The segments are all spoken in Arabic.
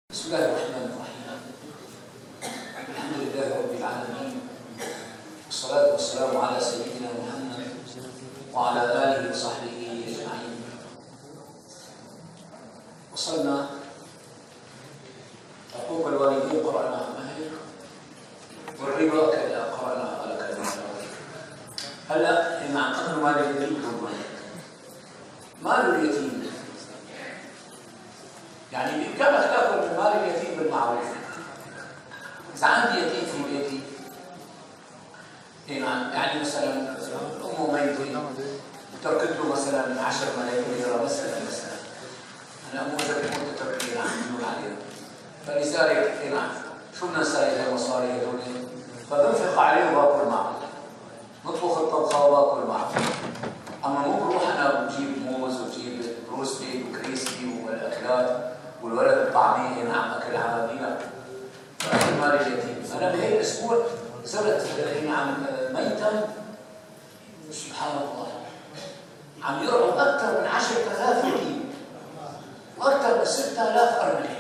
بسم الله الرحمن الرحيم. الحمد لله رب العالمين، والصلاة والسلام على سيدنا محمد وعلى آله وصحبه أجمعين. وصلنا حقوق الوالدين قرأناها معي، والربا كذا قرأناها على كلمة. هلا مع قدر مال اليتيم مال اليتيم يعني بإمكانك تأكل من مال اليتيم بالمعروف. إذا عندي يتيم في بيتي يعني مثلا أمه ميتة تركت له مثلا 10 ملايين ليرة مثلا أنا أمه إذا كنت ترك لي عم عليها، فلذلك شو بدنا نساوي هالمصاري هذول؟ فبنفق عليه وباكل معه، نطبخ الطبخة وباكل معه. أما مو بروح أنا بجيب موز وبجيب روز بيت وكريسبي والأكلات والولد الطعمية أكل عادي. فأكل مال اليتيم. أنا بهي الأسبوع زرت ميتا سبحان الله عم يرعوا أكثر من 10,000 يتيم وأكثر من 6,000 أرملة.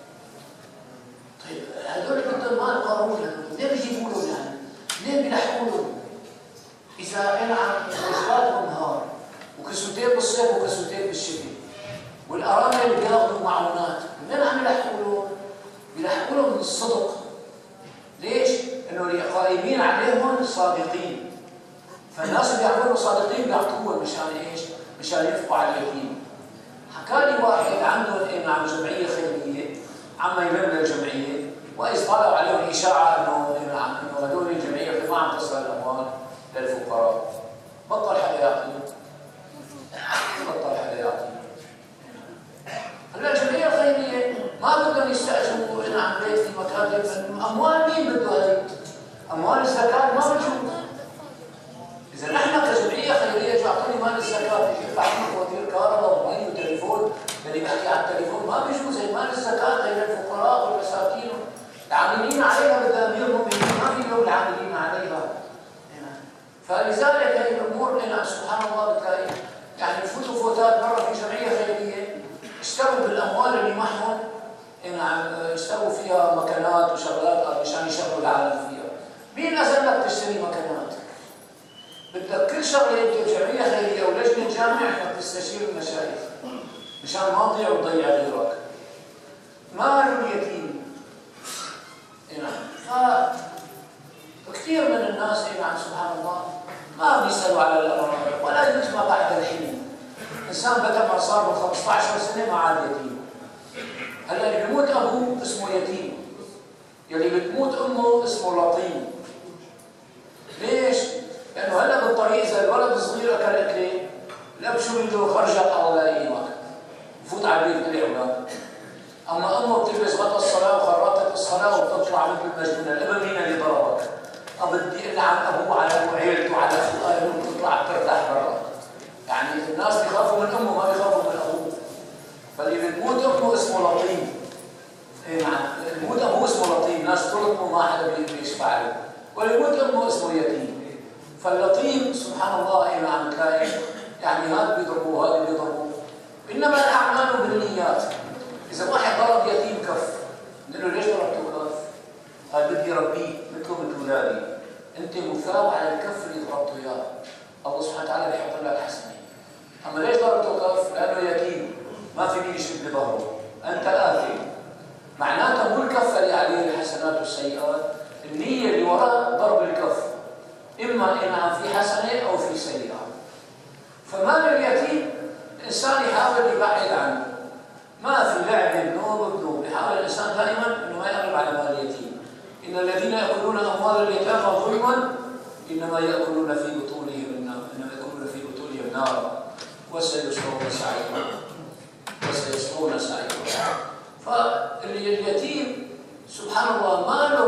طيب هذول بدهم مال قارون، منين بيجيبوا لهم يعني؟ منين بيلحقوا لهم؟ إذا وجباتهم نهار وكسوتين بالصيف وكسوتين بالشتاء، والأرامل اللي بياخذوا معونات منين عم يلحقوا لهم؟ بيلحقوا لهم من الصدق. ليش؟ إنه اللي قائمين عليهم صادقين، فالناس اللي بيعملوا صادقين بيعطوهم مشان إيش؟ مشان ينفقوا على اليتيم. حكى لي واحد عنده جمعية خيرية عم يلم للجمعية، وإذ طلعوا عليهم إشاعة إنه هذول الجمعية ما عم تصل الأموال للفقراء، بطل حدا يعطيهم. هلا الجمعية الخيرية ما بدهم يستأجروا بيت في مكان، أموال مين بده هذه؟ أموال الزكاة ما بتشوف. إذا نحن كجمعية خيرية أعطوني مال الزكاة يدفع لنا فواتير كهرباء ومي وتليفون، اللي بحكي على التليفون ما بيجوز. مال الزكاة غير الفقراء والمساكين العاملين عليها بدها أمير المؤمنين، ما في لهم العاملين عليها. فلذلك هذه الأمور سبحان الله بتلاقي يعني فوتوا فوتات. مرة في جمعية خيرية اشتروا بالأموال اللي معهم اشتروا فيها مكانات وشغلات مشان يشغلوا العالم فيها. مين أذن لك تشتري مكانات؟ بدك كل شغلة انت جمعية خيرية ولجنة جامعة انك تستشير المشايخ مشان ما تضيع وتضيع غيرك. مال اليتيم فكثير من الناس سبحان الله ما بيسألوا على الأمر ولا يجمع بعد الحين. إنسان بدأ ما صار له 15 سنة ما عاد يتيم. هلا اللي بيموت أبوه اسمه يتيم، يلي بتموت أمه اسمه لطيم. ليش؟ لأنه هلا بالطريق إذا الولد صغير أكل أكله لا بشو بده خرجت الله لا يقيمك بفوت على البيت كل أولاد. أما أمه بتلبس غطا الصلاة وخرطت الصلاة وبتطلع مثل المجنونة. الابن مين اللي ضربك؟ بدي ألعن أبوه على عيلته على أخوه وتطلع بترتاح برا. يعني الناس بيخافوا من أمه ما بيخافوا من أبوه. فاللي بتموت أمه اسمه لطيم. بيموت أبوه اسمه لطيم، ناس تلطمه ما حدا بيشفع له. واللي بيموت أمه اسمه يتيم. فاللطيم سبحان الله عم تلاقي يعني هذا بيضربوه هذا بيضربوه. إنما الأعمال بالنيات. إذا واحد ضرب يتيم كف نقول له ليش ضربته كف؟ قال بدي ربيه مثله مثل أولادي. أنت مثاب على الكف اللي ضربته إياه. الله سبحانه وتعالى بيحط لك حسنة. أما ليش ضربته كف؟ لأنه يتيم ما في مين يشد بظهره. أنت آثم. معناته مو الكف اللي عليه الحسنات والسيئات، النية اللي وراء ضرب الكف. إما في حسنة أو في سيئة. فمال اليتيم الإنسان يحاول يبعد عنه. ما في لعب بذنوب يحاول الإنسان دائما أنه ما يقرب على مال اليتيم. إن الذين يأكلون أموال اليتامى ظلما إنما يأكلون في بطونهم نارا وسيصلون سعيرا. فاليتيم سبحان الله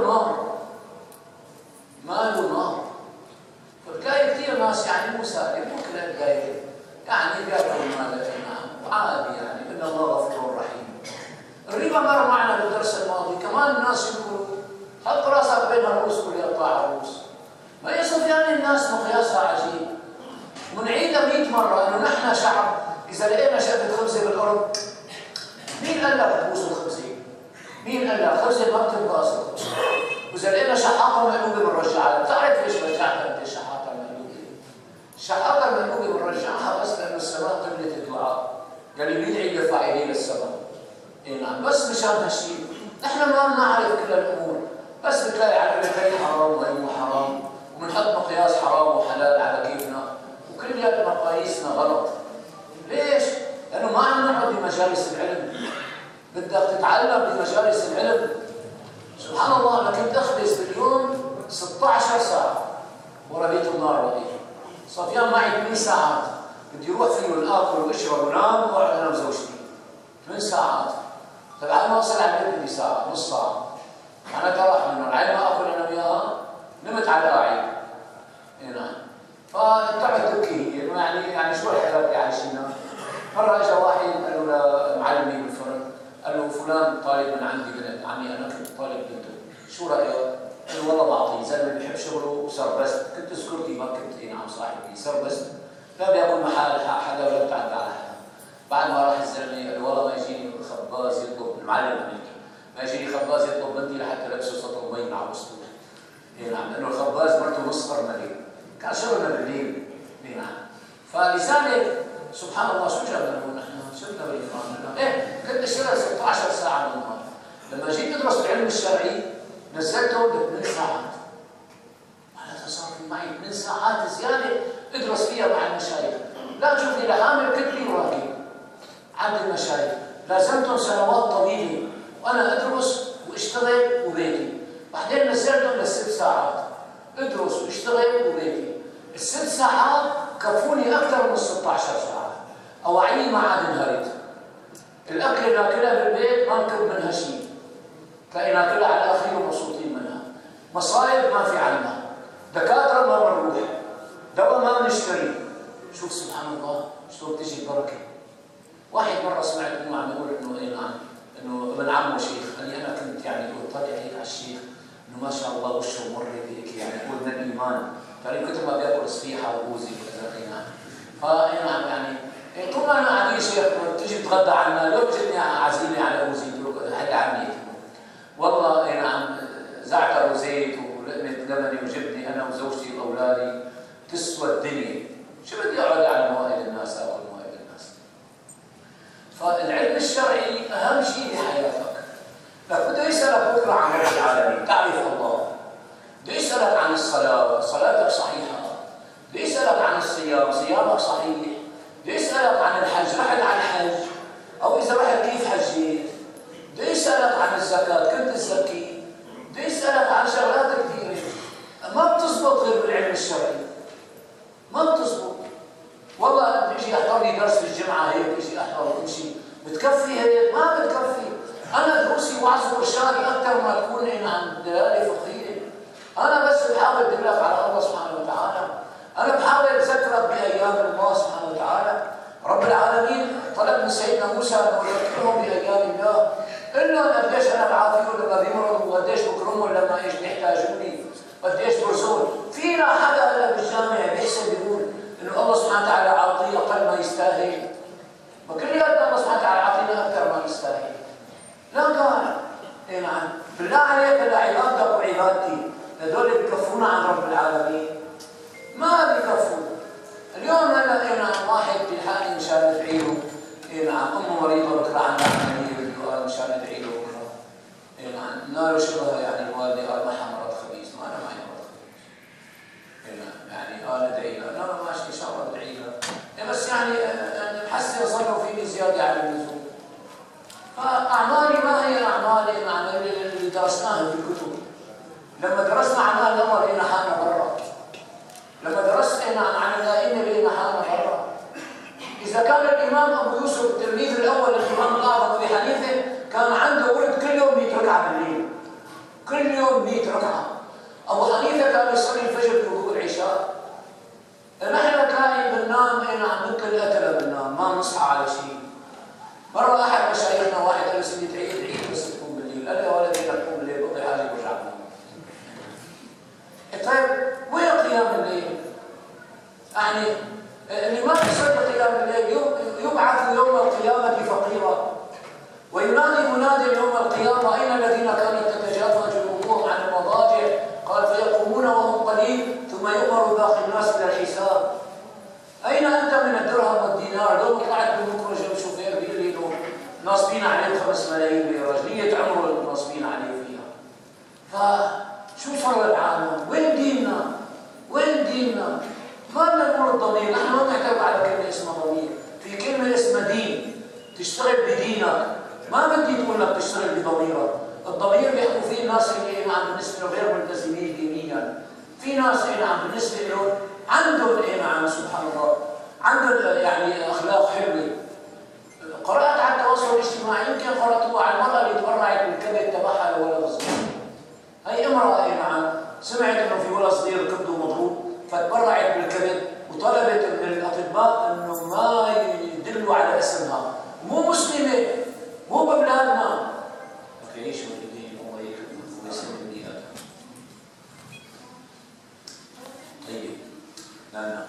ماله نار. فبتلاقي كثير ناس مو سالم مو كل الدايره بياكلوا المال وعادي ان الله غفور رحيم. الربا مر معنا بالدرس الماضي، كمان الناس يقولوا حط راسك بين الرؤوس كل يقطع الرؤوس. ما يصف الناس مقياسها عجيب. ونعيدها 100 مرة انه نحن شعب اذا لقينا شقفة خبزة بالارض مين قال لك تبوسوا الخبزة؟ مين قال لك خبزة ما بتنقاصر؟ وإذا لقينا شحاطة مقلوبة بنرجعها، بتعرف ليش رجعتها أنت الشحاطة المقلوبة؟ الشحاطة المقلوبة بنرجعها بس لأنه السماء قبلت الدعاء، قال لي بيدعي لفاعلين السماء. إي نعم، بس مشان هالشيء، نحن ما بنعرف كل الأمور، بس بتلاقي على هي حرام وهي مو حرام، وبنحط مقياس حرام وحلال على كيفنا، وكل مقاييسنا غلط. ليش؟ لأنه ما عم نقعد بمجالس العلم. بدك تتعلم بمجالس العلم. سبحان الله، أنا كنت أخبز باليوم 16 ساعة ورا بيت النار وقيل. صفيان معي 8 ساعات، بدي أروح فيهم آكل وأشرب ونام وأقعد أنا وزوجتي. 8 ساعات. طيب على ما أوصل على البيت بدي ساعة، نص ساعة. أنا تراح منه، العين ما آكل أنا وياها، نمت على القاعدة. إي نعم. فطلعت تبكي، يعني شو الحياة اللي عايشينها؟ مرة إجا واحد قال له لمعلمي بالفرن، قال له فلان طالب من عندي بنت، عمي أنا كنت طالب بنته، شو رأيك؟ قال له والله بعطيه، زلمة بيحب شغله وصار بس، كنت سكرتي ما كنت إي نعم صاحبي، صار بس لا بياكل محل حدا ولا بتعدى على حدا. بعد ما راح الزلمة قال له والله ما يجيني خباز يطلب، المعلم أمريكي، ما يجيني خباز يطلب بنتي لحتى لبسه سطل مي من على الأسطول. إي نعم، لأنه الخباز مرته نص قرملي، كان شغلنا بالليل. إي نعم. فلذلك سبحان الله شو جابنا هون نحن؟ شفنا بالإفران. إيه كنت أشتغل 16 ساعة بالنهار. لما جيت أدرس العلم الشرعي نزلته ب8 ساعات. معناتها صار في معي 8 ساعات زيادة أدرس فيها مع المشايخ. لا شوفني لحامل كتبي وراقي عند المشايخ، لازمتهم سنوات طويلة وأنا أدرس وأشتغل وبيتي. بعدين نزلتهم ل6 ساعات أدرس وأشتغل وبيتي. ال6 ساعات كفوني أكثر من 16 ساعة. أواعيني ما عاد انهارت. الأكل اللي ناكلها بالبيت ما نكب منها شيء. تلاقي ناكلها على الأخير ومبسوطين منها. مصايب ما في عنا. دكاترة ما بنروح. دواء ما بنشتري. شوف سبحان الله شلون بتجي البركة. واحد مرة سمعت إنه عم يقول إنه إيه نعم إنه ابن عمه شيخ، قال لي أنا كنت يعني طالع هيك على الشيخ إنه ما شاء الله وشه مرة هيك يعني يقول من الإيمان. قال لي كثر ما بياكل صفيحة وبوزي وكذا إيه نعم. فإيه نعم يعني طول ما أنا قاعدين شيخ تيجي تتغدى عنا لو بتجتني عزيمة على بوزي هي عمي والله إيه نعم زعتر وزيت ولقمة لبنة وجبني أنا وزوجتي وأولادي تسوى الدنيا. شو بدي أقعد على موائد الناس آكل موائد الناس؟ فالعلم الشرعي أهم شيء بحياتك. لك بده يسألك بكرة عن رب العالمين تعرف الله، بده يسألك عن الصلاة صلاتك صحيحة، بده يسألك عن الصيام صيامك صحيح، بده يسألك عن الحج رحت على الحج أو إذا رحت كيف حجيت، بده يسألك عن الزكاة كنت تزكي، بده يسألك عن شغلات كثيرة ما بتزبط غير بالعلم الشرعي. ما بتزبط. والله بيجي يحضر لي درس في الجمعة هيك بيجي أحضر وامشي بتكفي هيك؟ ما بتكفي. أنا دروسي وعظ وإرشادي أكثر ما تكون عن دلالة فقهية. أنا بس بحاول أدلك على الله سبحانه وتعالى. أنا بحاول أذكرك بأيام الله سبحانه وتعالى. رب العالمين طلب من سيدنا موسى أن يذكرهم بأيام الله. إلا قديش أنا بعافيهم لما بيمرضوا وقديش بكرمهم لما إيش بيحتاجوني قديش برزقهم. فينا حدا هلا بالجامع بيحسب بيقول إنه الله سبحانه وتعالى عاطيه أقل ما يستاهل. وكلياتنا الله سبحانه وتعالى عاطينا أكثر ما نستاهل. لا قال إيه نعم بالله عليك لعبادتك وعبادتي هذول بكفونا عن رب العالمين؟ ما بكفونا. اليوم هلا إيه نعم واحد بيلحقني مشان ندعي له إيه نعم أمه مريضة بكره عندها عملية بده قال مشان ندعي له بكره إيه نعم ناله شبه يعني الوالدة قال معها مرض خبيث ما أنا معي مرض خبيث إيه نعم يعني قال ادعي له لا ماشي إن شاء الله ادعي له إيه بس يعني بحسن صاروا فيني زيادة على اللزوم. فأعمالي ما هي أعمالي اللي درسناها في الكتب. لما درسنا عن أهل الأمر إلى حالنا برا. لما درسنا عن الأئمة إلى حالنا برا. إذا كان الإمام أبو يوسف التلميذ الأول للإمام الأعظم أبي حنيفة كان عنده ورد كل يوم 100 ركعة بالليل. كل يوم 100 ركعة. أبو حنيفة كان يصلي الفجر بوضوء العشاء. نحن كان بننام عم نكل قتلة بننام ما نصحى على شيء. مرة أحد مشايخنا واحد قال لي سيدي تعيد بس تقوم بالليل. قال لي يا ولدي لا تقوم بالليل بقضي حاجة برجع بنام. طيب وين قيام الليل؟ يعني اللي ما يصلي قيام الليل يبعث يوم القيامة فقيرا وينادي مناد يوم يوم القيامة أين الذين كانت تتجافى جنوبهم عن المضاجع؟ قال فيقومون وهم قليل ثم يؤمر باقي الناس إلى الحساب. أين أنت من الدرهم والدينار؟ لو طلعت بالمخرج الشوفير بيقول لي إنه ناصبين عليه 5 ملايين ليرة، لية عمره ناصبين عليه فيها. فشو صار العالم؟ وين ديننا؟ وين ديننا؟ ما بدنا نقول الضمير، نحن ما بنعترف على كلمة اسمها ضمير، في كلمة اسمها دين، تشتغل بدينك، ما بدي تقول لك تشتغل بضميرك. الضمير بيحكوا فيه الناس اللي نعم بالنسبة له غير ملتزمين دينيا، في ناس نعم بالنسبة له عندهم نعم سبحان الله، عندهم يعني أخلاق حلوة. قرأت على التواصل الاجتماعي، يمكن قرأتوها على المرأة اللي تبرعت بالكبد تبعها لولد صغير. هي امرأة نعم سمعت انه في ولد صغير كبده مضروب فتبرعت بالكبد وطلبت من الأطباء انه ما يدلوا على اسمها، مو مسلمة، مو ببلادنا. اوكي شو بدي الله يكرمك ويسلم لي هذا. طيب لا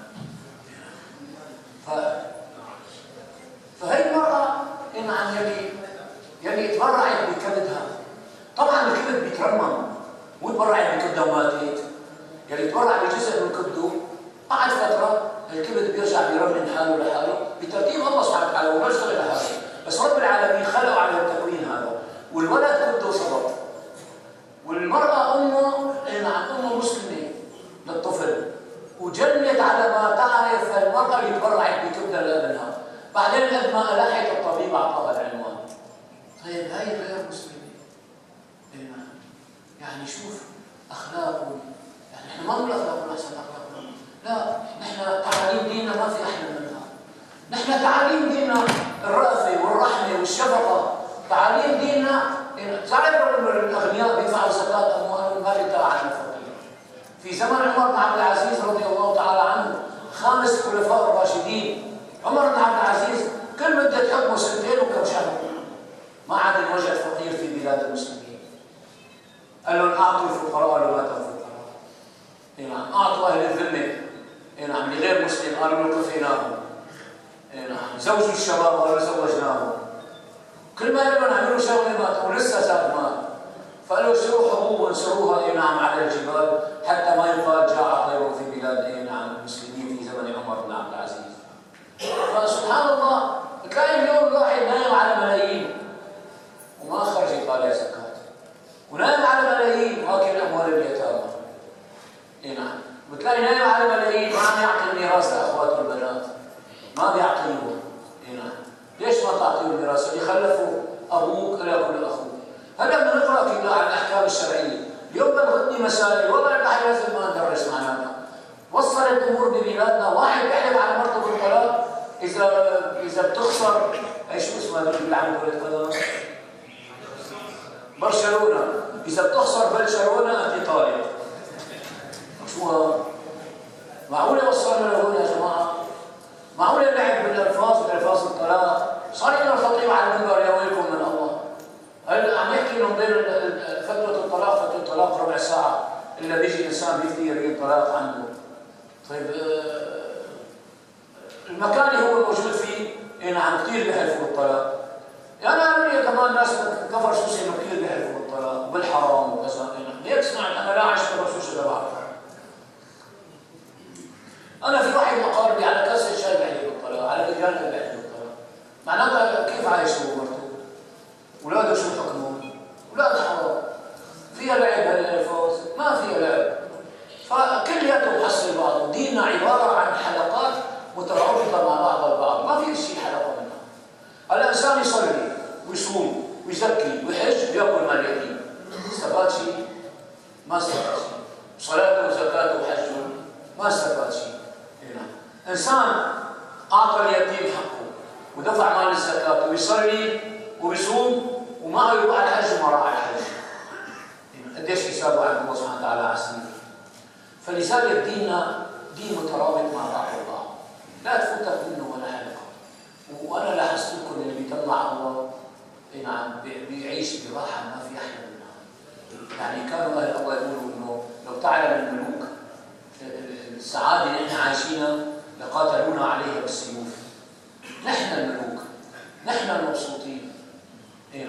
فهي المرأة نعم يلي تبرعت بكبدها، طبعا الكبد بيترمم، مو تبرعت بكبدها وماتت، يلي تبرع بجزء من كبده بعد فترة الكبد بيرجع بيرمم حاله لحاله بترتيب الله سبحانه وتعالى وما اشتغل لحاله، بس رب العالمين خلقوا على التكوين هذا، والولد كبده صبر، والمرأة أمه نعم أمه مسلمة للطفل، وجنت على ما تعرف المرأة اللي تبرعت بكبدها لابنها، بعدين قد ما ألحت الطبيب أعطاها العنوان. طيب هاي غير مسلمة. يعني شوف أخلاقهم، يعني إحنا ما بنقول أخلاقهم أحسن أخلاقهم، لا، نحن تعاليم ديننا ما في أحلى منها. نحن تعاليم ديننا الرأفة والرحمة والشفقة، تعاليم ديننا تعرف الأغنياء بيدفعوا زكاة أموالهم ما بيدفع عن الفقير. في زمن عمر بن عبد العزيز رضي الله تعالى عنه 5 خلفاء الراشدين، عمر بن عبد العزيز كل مدة حكمه 2 وكم شهر ما عاد وجد فقير في بلاد المسلمين. قال لهم اعطوا الفقراء ولو ماتوا الفقراء. نعم اعطوا اهل الذمه نعم لغير مسلم قالوا له كفيناهم. نعم زوجوا الشباب قالوا زوجناهم. كل ما يبون عملوا شغله ماتوا ولسه زاد مات. فقالوا اشتروا حبوب وانشروها نعم على الجبال حتى ما يقال جاع طير في بلاد نعم المسلمين في زمن عمر بن عبد العزيز. فسبحان الله تلاقي اليوم الواحد نايم على ملايين وما خرج يطالع زكاه، ونايم على ملايين واكل اموال اليتامى. نعم بتلاقي نايم على ملايين ما عم يعطي الميراث لاخواته البنات، ما بيعطيهم. نعم ليش ما تعطيهم الميراث؟ اللي خلفوا ابوك لا ياكل اخوك. هلا بنقرا في عن الاحكام الشرعيه، اليوم بنغطي مسائل والله نحن لازم ما ندرس معناتها. وصلت الامور ببلادنا واحد بيحلف على مرته بالطلاق اذا بتخسر اي شو اسمها اللي بيلعبوا كره قدم؟ برشلونه، اذا بتخسر برشلونه انت طالب. شو معقوله وصلنا لهون يا جماعه؟ معقوله اللعب بالالفاظ بالالفاظ الطلاق؟ صار لنا الخطيب على المنبر يا ويلكم من الله. هلا عم يحكي انه بين فتره الطلاق ربع ساعه الا بيجي انسان بيفتي يريد طلاق عنده. طيب المكان اللي هو موجود فيه نعم كثير بيحلفوا بالطلاق. يعني قالوا لي كمان ناس كفر سوسي انه كثير بيحلفوا بالطلاق وبالحرام وكذا. ليك اسمع انا لا اعيش كفر سوسي ولا بعرفها. انا في واحد مقاربي على كاسه شاي بيحلف بالطلاق، على رجال بيحلف بالطلاق. معناتها كيف عايش هو ومرته؟ اولاده شو حكمهم؟ اولاد حرام. فيها لعب هالالفاظ؟ ما فيها لعب. فكلياته محصل بعضه، ديننا عباره عن حلقات مترابطه مع بعض البعض، ما في شيء حلقه منها. الانسان يصلي ويصوم ويزكي ويحج وياكل مال اليتيم. استفاد شيء؟ ما استفاد شيء. صلاته وزكاته وحجه ما استفاد شيء. انسان اعطى اليتيم حقه ودفع مال الزكاه ويصلي ويصوم وما يروح على الحج وما راح على الحج. قديش حسابه عند الله سبحانه وتعالى عسير. فلذلك ديننا دين مترابط مع بعض البعض، لا تفوتك منه ولا حلقه. وانا لاحظت لكم اللي بيطلع الله نعم بيعيش براحه ما في احلى منها. يعني كانوا اهل الله يقولوا انه لو تعلم الملوك السعاده اللي احنا عايشينها لقاتلونا عليها بالسيوف. نحن الملوك، نحن المبسوطين. نعم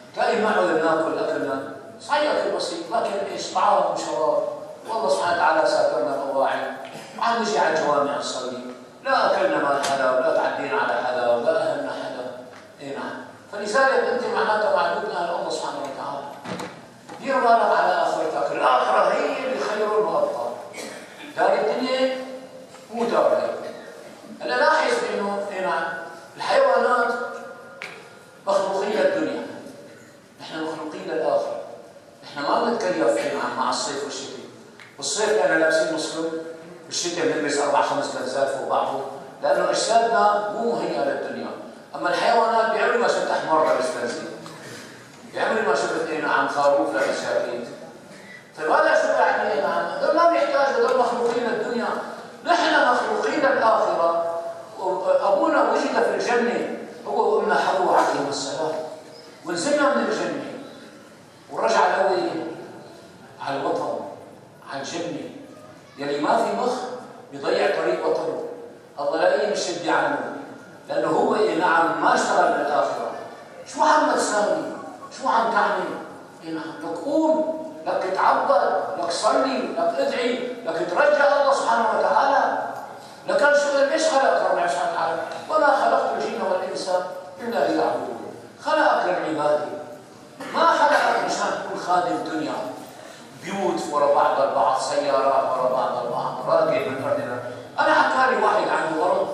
تلاقي معه ناكل اكلنا صحيح اكل بسيط، لكن ايش؟ طعام وشراب. والله سبحانه وتعالى ساترنا القواعد، وعم نجي على الجوامع نصلي، لا اكلنا مال حدا ولا تعدينا على حدا ولا اهلنا حدا. اي نعم. فلذلك انت معناتها معبود الله سبحانه وتعالى. دير بالك على اخرتك، الاخره هي اللي خير وابقى. دار الدنيا مو دار هي. هلا لاحظ انه اي نعم الحيوانات مخلوقين للدنيا، نحن مخلوقين للاخره. نحن ما بنتكيف اي نعم مع الصيف والشتاء. بالصيف احنا لابسين مسلم، بالشتاء بنلبس 4-5 كنزات فوق بعضهم، لانه اجسادنا مو مهيئه للدنيا. اما الحيوانات بعمري ما شفت احمر لابس كنزه، بعمري ما شفت اي نعم خروف لابس جاكيت. طيب هذا شو يعني اي نعم؟ هذول ما بيحتاج، هذول مخلوقين للدنيا. نحن مخلوقين للاخره. ابونا وجد في الجنه هو وامنا حواء عليهم السلام، ونزلنا من الجنه ورجع لوين؟ على الوطن، على الجنه. يلي ما في مخ بيضيع طريق وطنه. الله لا يمشي عنه، لانه هو نعم ما اشتغل بالاخره. شو عم تساوي؟ شو عم تعمل؟ نعم لك قوم، لك تتعبد، لك صلي، لك ادعي، لك ترجع الله سبحانه وتعالى. لكن شغل ليش خلق ربنا سبحانه وتعالى؟ وما خلقت الجن والانس الا ليعبدون. خلقك للعباده، ما خلقك مشان تكون خادم الدنيا. بيوت ورا بعض البعض، سيارات ورا بعض البعض، راقد من ارضنا. انا حكى لي واحد عنده ارض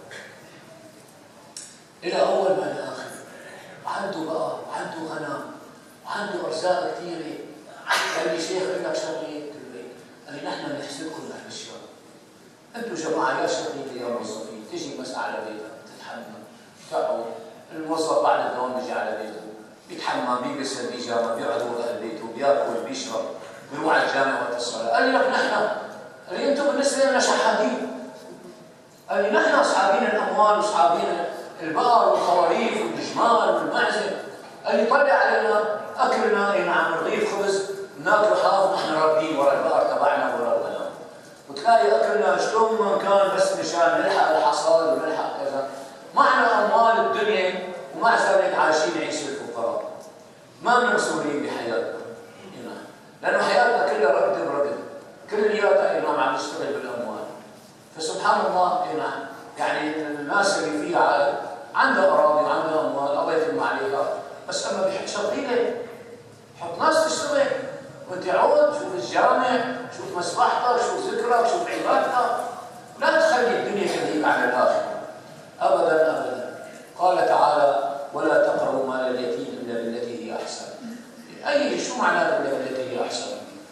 الى اول ما لاخر، وعنده بقر وعنده غنم وعنده ارزاق كثيره. قال لي شيخ قال لك شغله؟ قلت له قال لي نحن بنحسدكم لهالاشياء. انتم جماعه يا شغيله يا موظفين، تجي مساء على بيتك تتحمم، تقعد الموظف بعد الدوام بيجي على بيته بيتحمم، بيلبس البيجامه، بيقعد هو اهل بيته، بياكل بيشرب، بيروح على الجامع وقت الصلاه. قال لي لك نحن، قال لي انتم بالنسبه لنا شحاتين. قال لي نحن اصحابين الاموال واصحابين البقر والخواريف والجمال والمعزه. قال لي طلع علينا اكلنا اي نعم رغيف خبز ناكله حاف، نحن رابين ورا البقر تبعنا ورا الغنم، وتلاقي اكلنا شلون ما كان بس مشان نلحق الحصاد ونلحق كذا. معنا اموال الدنيا ومع ذلك عايشين عيشه الفقراء. ما من مسؤولين بحياتنا. لانه حياتنا كلها رقد برقد، كلياتها نعم عم نشتغل بالاموال. فسبحان الله نعم يعني الناس اللي فيها عندها اراضي وعندها اموال الله يتم عليها، بس اما بحق شغيله حط ناس تشتغل وانت عود، شوف الجامع، شوف مصلحتك، شوف ذكرك، شوف عبادتك. لا تخلي الدنيا تذهب عن الاخره ابدا ابدا. قال تعالى ولا تقربوا مال اليتيم الا بالتي هي احسن. اي شو معناه بالتي هي احسن؟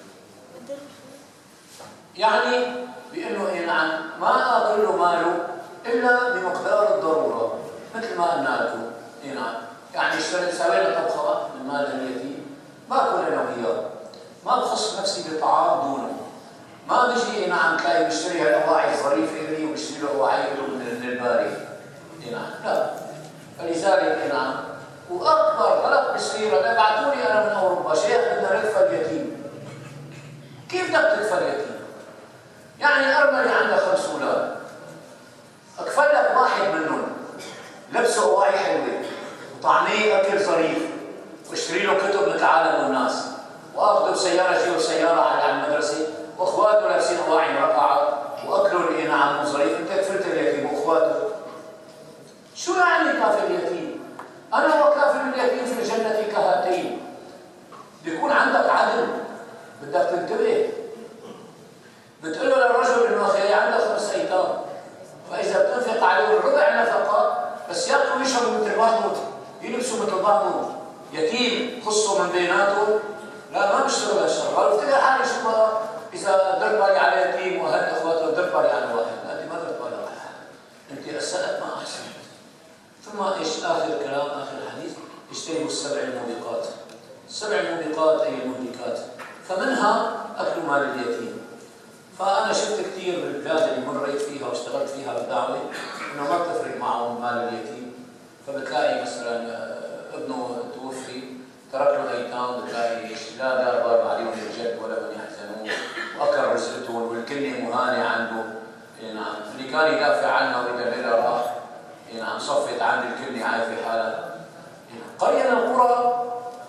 يعني بانه نعم ما اكل ماله الا بمقدار الضروره، مثل ما قلنا لكم. نعم يعني سوينا طبخه من مال اليتيم باكل انا وياه، ما بخص نفسي بطعام دونه. ما بيجي نعم تلاقي بيشتري هالاواعي الظريفه الي وبيشتري له اواعي من الباري. نعم لا. فلذلك نعم واكبر غلط بيصير، ابعثوا لي انا من اوروبا شيخ بدنا ندفع اليتيم. كيف بدك تدفع اليتيم؟ يعني ارمله عندها 5 اولاد، اكفل لك واحد منهم لبسه اواعي حلوه وطعميه اكل ظريف واشتري له كتب لتعلم الناس، واخذه بسياره جيبه بسياره على المدرسه، واخواته لابسين اواعي مرقعه واكلوا نعم ظريف. انت كفلت اليتيم واخواته. شو يعني كافر اليتيم؟ انا وكافر اليتيم في الجنه كهاتين. بيكون عندك عدل، بدك تنتبه. بتقول له للرجل انه اخي عندك 5 ايتام، فاذا بتنفق عليهم ربع نفقه بس ياكلوا ويشربوا مثل بعضهم، يلبسوا مثل بعضهم، يتيم خصوا من بيناتهم. لا ما بيشتغل هالشغل. قالوا افتكر حالي شو بقى اذا درت بالي على يتيم واهل اخواته درت بالي على واحد. لا انت ما درت بالك على حد، انت اسأت ما احسنت. ثم ايش اخر كلام اخر الحديث؟ اجتنبوا ال7 الموبقات. ال7 الموبقات اي المهلكات، فمنها اكل مال اليتيم. فانا شفت كثير بالبلاد اللي مريت فيها واشتغلت فيها بالدعوه انه ما بتفرق معهم مال اليتيم. فبتلاقي مثلا ابنه توفي ترك له ايتام، بتلاقي لا دار بار عليهم الجد ولا من يحزنون، واكل رزقتهم والكل مهانه عنده. نعم اللي كان يدافع عنها واذا الليله راح نعم صفت عند الكل عايف في حالها. قريه من القرى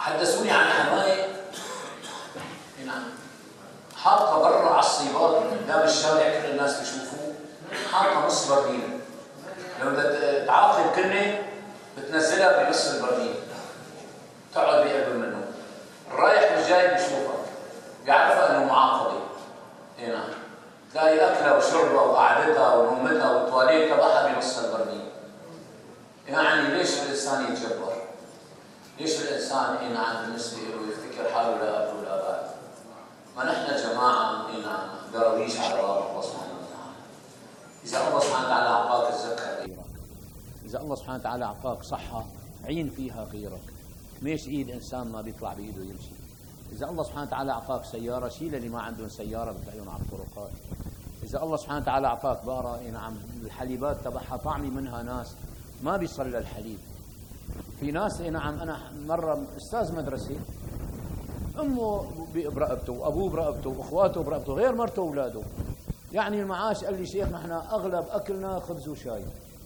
حدثوني عن حماية نعم حاطة برا على الصيبات قدام الشارع كل الناس بيشوفوه، حاطة نص بردين، لما بدها تعاقب كنة بتنزلها بنص البردين تقعد بقرب منه، الرايح والجاي بيشوفها بيعرفها انه معاقبة. نعم تلاقي اكلها وشربها وقعدتها ونومتها والتواليت تبعها بنص البردين. يعني ليش الانسان يتجبر؟ ليش الانسان نعم بالنسبة له يفتكر حاله لا قبل ولا بعد؟ ما نحن جماعة نعم دراويش على باب الله سبحانه وتعالى. إذا الله سبحانه وتعالى أعطاك تذكر غيرك، إذا الله سبحانه وتعالى أعطاك صحة عين فيها غيرك، مش إيد إنسان ما بيطلع بإيده يمشي. إذا الله سبحانه وتعالى أعطاك سيارة شيل اللي ما عندهم سيارة بتلاقيهم على الطرقات. إذا الله سبحانه وتعالى أعطاك بقرة نعم الحليبات تبعها طعمي منها ناس ما بيصلى الحليب. في ناس نعم أنا مرة أستاذ مدرسة أمه برقبته وأبوه برقبته وأخواته برقبته غير مرته وأولاده، يعني المعاش قال لي شيخ نحن أغلب أكلنا خبز وشاي.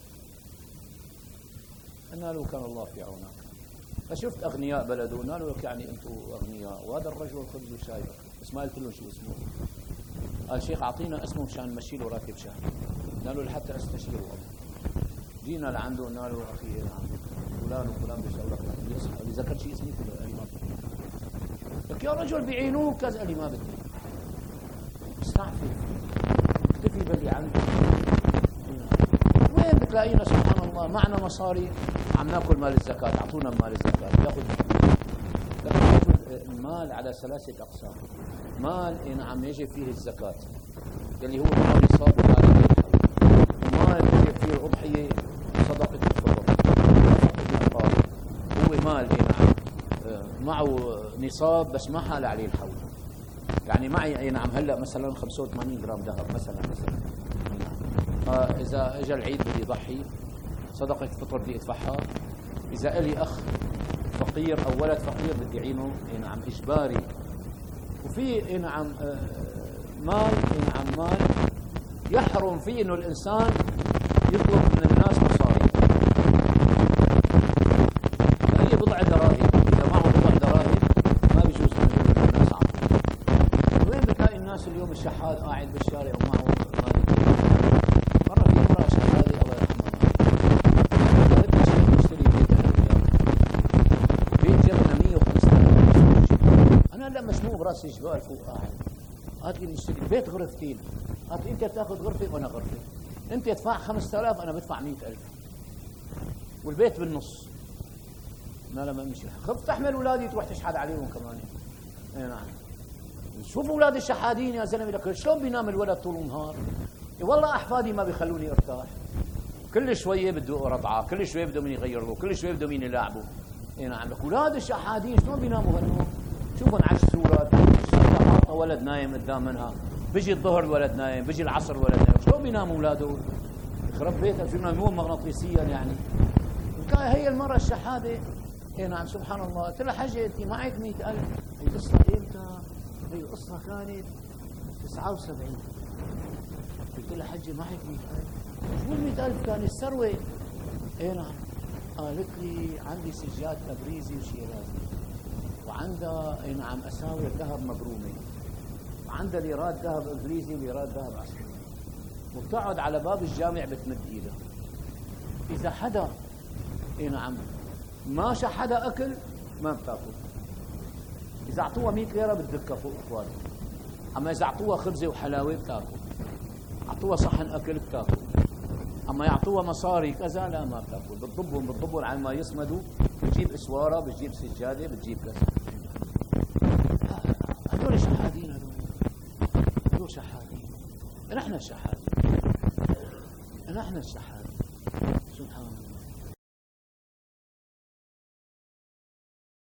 قلنا له كان الله في عونك. فشفت أغنياء بلده قلنا له يعني أنتم أغنياء وهذا الرجل خبز وشاي بس ما قلت له شو اسمه. قال شيخ أعطينا اسمه مشان نمشي له راتب شهري. قلنا له لحتى أستشيره أبوه. جينا لعنده قلنا له أخي نعم فلان وفلان بيسألك إذا ذكر شيء اسمي كله قال لي ما بدي. لك يا رجل بيعينوك كذا قال لي ما بدي. استعفف اكتفي باللي عندك. وين بتلاقينا سبحان الله معنا مصاري عم ناكل مال الزكاة، اعطونا مال الزكاة ياخذ. لكن المال على ثلاثة أقسام. مال نعم يجب فيه الزكاة اللي هو مال نصاب عليه الحول، ومال يجب فيه الأضحية صدقة الفطر هو مال نعم معه نصاب بس ما حال عليه الحول. يعني معي نعم هلا مثلا 85 جرام ذهب مثلا اذا اجى العيد بدي اضحي صدقه الفطر بدي ادفعها. اذا الي اخ فقير او ولد فقير بدي اعينه نعم اجباري. وفي نعم مال نعم مال يحرم فيه انه الانسان يطلب من الناس مصاري. فأي بضع دراهم اذا معه بضع دراهم ما بيجوز انه الناس عطيه. وين بتلاقي الناس اليوم الشحات قاعد بالشارع ومعه مال. مره في امراه شحاده الله يرحمها قالت لي شيخ نشتري بيت انا وياك، بيت جبنا 115,000. انا هلا مشموم براسي جبال فوق قاعد. قالت لي نشتري بيت غرفتين. قالت لي انت بتاخذ غرفه وانا غرفه، انت تدفع 5,000 انا بدفع 100,000 والبيت بالنص. ما لما مشي خف تحمل اولادي تروح تشحد عليهم كمان. اي نعم شوف اولاد الشحادين يا زلمه لك شلون بينام الولد طول النهار. والله احفادي ما بيخلوني ارتاح، كل شويه بده رضعه، كل شويه بده مين يغير له، كل شويه بده مين يلاعبه. اي نعم لك اولاد الشحادين شلون بيناموا هالنوم. شوفهم على الصورات حاطه ولد نايم قدام منها، بيجي الظهر الولد نايم، بيجي العصر الولد نايم، شلون بيناموا اولاده؟ يخرب بيتها فينا ينامون مغناطيسيا يعني. هي المرة الشحادة اي نعم سبحان الله. قلت لها حجة انت معك 100,000. هي قصة امتى؟ هي قصة كانت 79. قلت لها حجة معك 100,000؟ شو 100,000 كان الثروة؟ اي نعم. قالت لي عندي سجاد تبريزي وشيرازي وعندها اي نعم اساور ذهب مبرومة وعندها ليرات ذهب انجليزي وليرات ذهب عسكري وبتقعد على باب الجامع بتمد ايدها. اذا حدا اي نعم ما شحدها اكل ما بتاكل. اذا اعطوها 100 ليره بتدكها فوق اخواتها. اما اذا اعطوها خبزه وحلاوه بتاكل، اعطوها صحن اكل بتاكل. اما يعطوها مصاري كذا لا ما بتاكل. بتضبهم على ما يصمدوا. بتجيب اسواره، بتجيب سجاده، بتجيب كذا. هذول شحادين، هذول شحادين. نحن الشحادين، نحن الشحادين. سبحان الله.